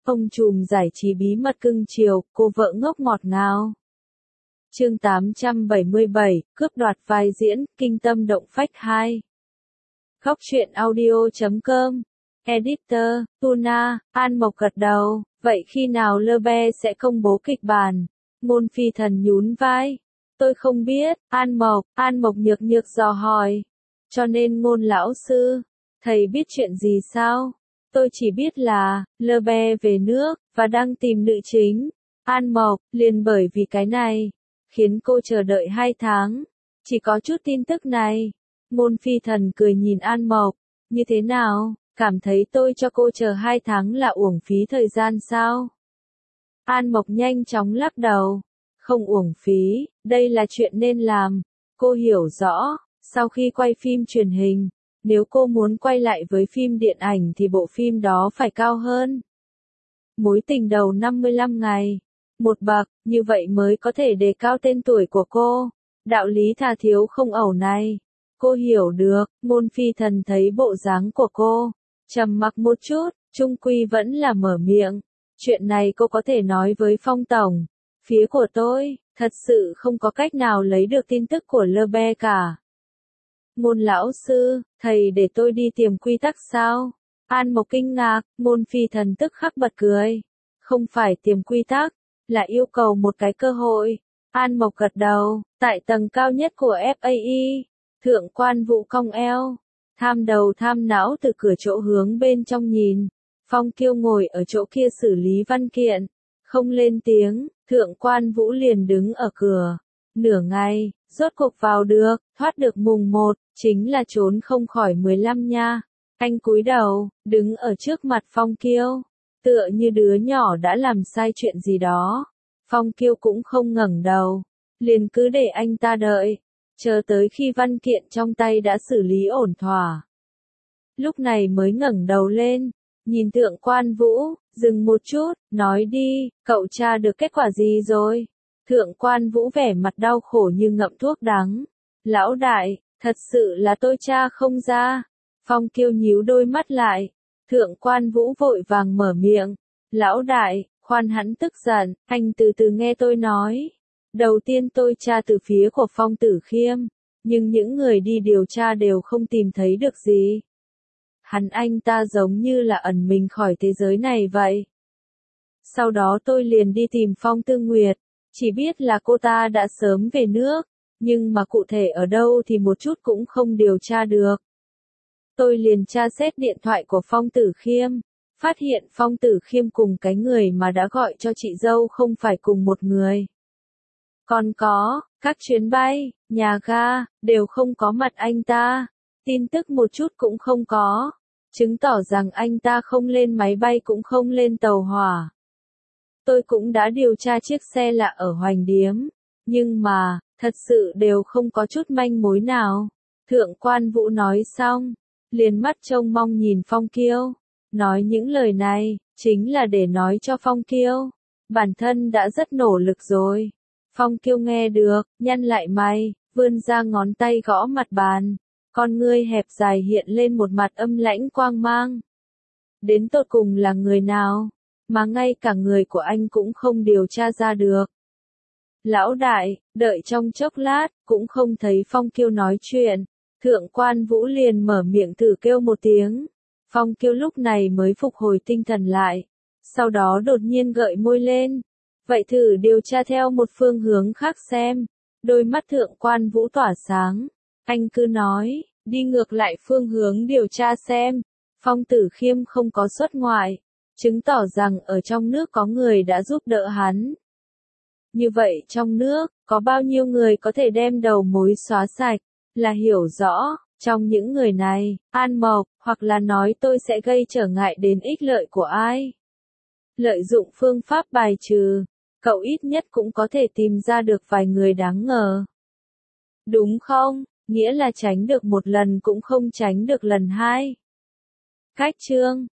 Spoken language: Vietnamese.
Ông trùm giải trí bí mật cưng chiều, cô vợ ngốc ngọt ngào. Chương 877, cướp đoạt vai diễn, kinh tâm động phách 2. Góc truyện audio.com. Editor, Tuna, An Mộc gật đầu, vậy khi nào Lơ sẽ công bố kịch bản? Ngôn Phi Thần nhún vai. Tôi không biết, An Mộc nhược nhược dò hỏi. Cho nên Ngôn lão sư, thầy biết chuyện gì sao? Tôi chỉ biết là, Lơ về nước, và đang tìm nữ chính. An Mộc, liền bởi vì cái này, khiến cô chờ đợi 2 tháng. Chỉ có chút tin tức này. Ngôn Phi Thần cười nhìn An Mộc. Như thế nào, cảm thấy tôi cho cô chờ 2 tháng là uổng phí thời gian sao? An Mộc nhanh chóng lắc đầu. Không uổng phí, đây là chuyện nên làm. Cô hiểu rõ, sau khi quay phim truyền hình, nếu cô muốn quay lại với phim điện ảnh thì bộ phim đó phải cao hơn. Mối tình đầu 55 ngày. Một bậc, như vậy mới có thể đề cao tên tuổi của cô. Đạo lý thà thiếu không ẩu này. Cô hiểu được, Ngôn Phi Thần thấy bộ dáng của cô. Trầm mặc một chút, chung quy vẫn là mở miệng. Chuyện này cô có thể nói với Phong Tổng. Phía của tôi, thật sự không có cách nào lấy được tin tức của Lơ cả. Ngôn lão sư, thầy để tôi đi tìm quy tắc sao? An Mộc kinh ngạc, Ngôn Phi Thần tức khắc bật cười. Không phải tìm quy tắc, là yêu cầu một cái cơ hội. An Mộc gật đầu, tại tầng cao nhất của FAE, Thượng quan Vũ cong eo, tham đầu tham não từ cửa chỗ hướng bên trong nhìn. Phong Kiêu ngồi ở chỗ kia xử lý văn kiện, không lên tiếng, Thượng quan Vũ liền đứng ở cửa. Nửa ngày, rốt cuộc vào được, thoát được mùng 1, chính là trốn không khỏi 15 nha. Anh cúi đầu, đứng ở trước mặt Phong Kiêu, tựa như đứa nhỏ đã làm sai chuyện gì đó. Phong Kiêu cũng không ngẩng đầu, liền cứ để anh ta đợi, chờ tới khi văn kiện trong tay đã xử lý ổn thỏa. Lúc này mới ngẩng đầu lên, nhìn Thượng quan Vũ, dừng một chút, nói đi, cậu tra được kết quả gì rồi? Thượng quan Vũ vẻ mặt đau khổ như ngậm thuốc đắng. Lão đại, thật sự là tôi tra không ra. Phong Kiêu nhíu đôi mắt lại. Thượng quan Vũ vội vàng mở miệng. Lão đại, khoan hãn tức giận, anh từ từ nghe tôi nói. Đầu tiên tôi tra từ phía của Phong Tử Khiêm, nhưng những người đi điều tra đều không tìm thấy được gì. Anh ta giống như là ẩn mình khỏi thế giới này vậy. Sau đó tôi liền đi tìm Phong Tư Nguyệt, chỉ biết là cô ta đã sớm về nước, nhưng mà cụ thể ở đâu thì một chút cũng không điều tra được. Tôi liền tra xét điện thoại của Phong Tử Khiêm, phát hiện Phong Tử Khiêm cùng cái người mà đã gọi cho chị dâu không phải cùng một người. Còn có, các chuyến bay, nhà ga, đều không có mặt anh ta, tin tức một chút cũng không có, chứng tỏ rằng anh ta không lên máy bay cũng không lên tàu hỏa. Tôi cũng đã điều tra chiếc xe lạ ở Hoành Điếm, nhưng mà, thật sự đều không có chút manh mối nào. Thượng quan Vũ nói xong, liền mắt trông mong nhìn Phong Kiêu. Nói những lời này, chính là để nói cho Phong Kiêu. Bản thân đã rất nỗ lực rồi. Phong Kiêu nghe được, nhăn lại mày, vươn ra ngón tay gõ mặt bàn. Con ngươi hẹp dài hiện lên một mặt âm lãnh quang mang. Đến tột cùng là người nào, mà ngay cả người của anh cũng không điều tra ra được. Lão đại, đợi trong chốc lát, cũng không thấy Phong Kiêu nói chuyện. Thượng quan Vũ liền mở miệng thử kêu một tiếng. Phong Kiêu lúc này mới phục hồi tinh thần lại. Sau đó đột nhiên gợi môi lên. Vậy thử điều tra theo một phương hướng khác xem. Đôi mắt Thượng quan Vũ tỏa sáng. Anh cứ nói, đi ngược lại phương hướng điều tra xem. Phong Tử Khiêm không có xuất ngoại, chứng tỏ rằng ở trong nước có người đã giúp đỡ hắn. Như vậy trong nước, có bao nhiêu người có thể đem đầu mối xóa sạch, là hiểu rõ, trong những người này, An Mộc, hoặc là nói tôi sẽ gây trở ngại đến ích lợi của ai. Lợi dụng phương pháp bài trừ, cậu ít nhất cũng có thể tìm ra được vài người đáng ngờ. Đúng không? Nghĩa là tránh được một lần cũng không tránh được lần hai. Cách chương